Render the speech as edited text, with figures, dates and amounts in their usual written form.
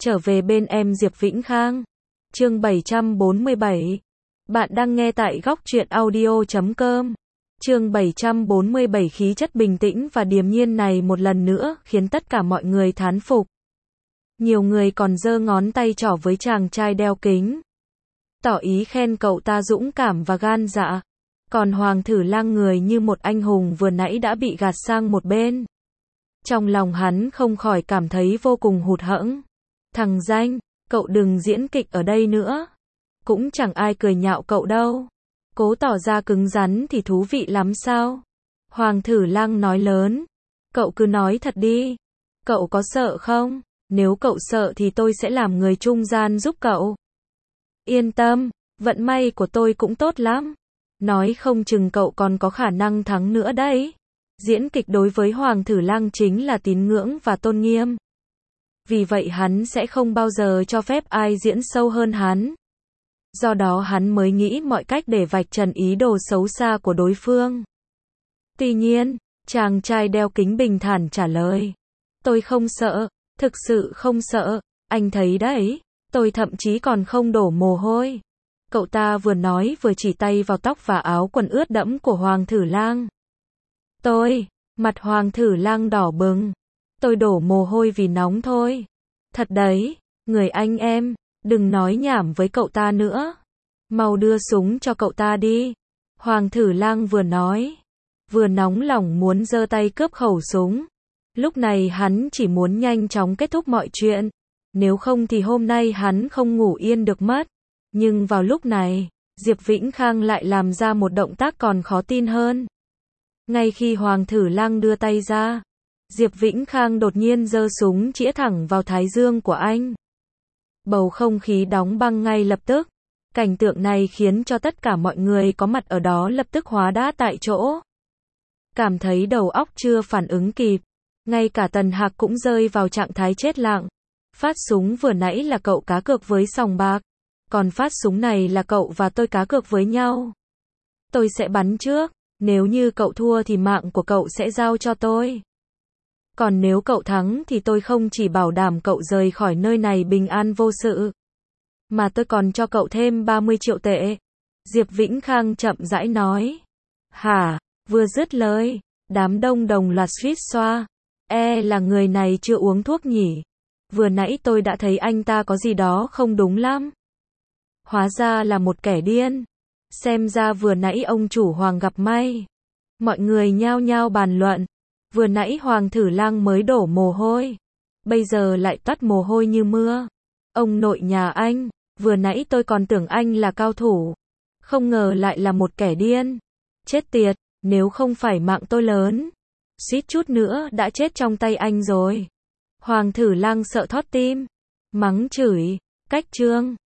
Trở về bên em Diệp Vĩnh Khang. Chương 747. Bạn đang nghe tại góc truyện audio.com. Chương 747. Khí chất bình tĩnh và điềm nhiên này một lần nữa khiến tất cả mọi người thán phục. Nhiều người còn giơ ngón tay trỏ với chàng trai đeo kính, tỏ ý khen cậu ta dũng cảm và gan dạ. Còn Hoàng Thử Lang người như một anh hùng vừa nãy đã bị gạt sang một bên. Trong lòng hắn không khỏi cảm thấy vô cùng hụt hẫng. Thằng danh, cậu đừng diễn kịch ở đây nữa. Cũng chẳng ai cười nhạo cậu đâu. Cố tỏ ra cứng rắn thì thú vị lắm sao? Hoàng Thử Lang nói lớn. Cậu cứ nói thật đi. Cậu có sợ không? Nếu cậu sợ thì tôi sẽ làm người trung gian giúp cậu. Yên tâm, vận may của tôi cũng tốt lắm. Nói không chừng cậu còn có khả năng thắng nữa đấy. Diễn kịch đối với Hoàng Thử Lang chính là tín ngưỡng và tôn nghiêm. Vì vậy hắn sẽ không bao giờ cho phép ai diễn sâu hơn hắn. Do đó hắn mới nghĩ mọi cách để vạch trần ý đồ xấu xa của đối phương. Tuy nhiên, chàng trai đeo kính bình thản trả lời. Tôi không sợ, thực sự không sợ, anh thấy đấy, tôi thậm chí còn không đổ mồ hôi. Cậu ta vừa nói vừa chỉ tay vào tóc và áo quần ướt đẫm của Hoàng Thử Lang. Mặt Hoàng Thử Lang đỏ bừng. Tôi đổ mồ hôi vì nóng thôi. Thật đấy, người anh em, đừng nói nhảm với cậu ta nữa. Mau đưa súng cho cậu ta đi. Hoàng Thử Lang vừa nói, vừa nóng lòng muốn giơ tay cướp khẩu súng. Lúc này hắn chỉ muốn nhanh chóng kết thúc mọi chuyện. Nếu không thì hôm nay hắn không ngủ yên được mất. Nhưng vào lúc này, Diệp Vĩnh Khang lại làm ra một động tác còn khó tin hơn. Ngay khi Hoàng Thử Lang đưa tay ra, Diệp Vĩnh Khang đột nhiên giơ súng chĩa thẳng vào thái dương của anh. Bầu không khí đóng băng ngay lập tức. Cảnh tượng này khiến cho tất cả mọi người có mặt ở đó lập tức hóa đá tại chỗ. Cảm thấy đầu óc chưa phản ứng kịp. Ngay cả Tần Hạc cũng rơi vào trạng thái chết lặng. Phát súng vừa nãy là cậu cá cược với sòng bạc. Còn phát súng này là cậu và tôi cá cược với nhau. Tôi sẽ bắn trước. Nếu như cậu thua thì mạng của cậu sẽ giao cho tôi. Còn nếu cậu thắng thì tôi không chỉ bảo đảm cậu rời khỏi nơi này bình an vô sự, mà tôi còn cho cậu thêm 30 triệu tệ. Diệp Vĩnh Khang chậm rãi nói. Hả? Vừa dứt lời, đám đông đồng loạt suýt xoa. Là người này chưa uống thuốc nhỉ? Vừa nãy tôi đã thấy anh ta có gì đó không đúng lắm. Hóa ra là một kẻ điên. Xem ra vừa nãy ông chủ Hoàng gặp may. Mọi người nhao nhao bàn luận. Vừa nãy Hoàng Thử Lang mới đổ mồ hôi. Bây giờ lại toát mồ hôi như mưa. Ông nội nhà anh, vừa nãy tôi còn tưởng anh là cao thủ. Không ngờ lại là một kẻ điên. Chết tiệt, nếu không phải mạng tôi lớn, suýt chút nữa đã chết trong tay anh rồi. Hoàng Thử Lang sợ thót tim. Mắng chửi, cách trương.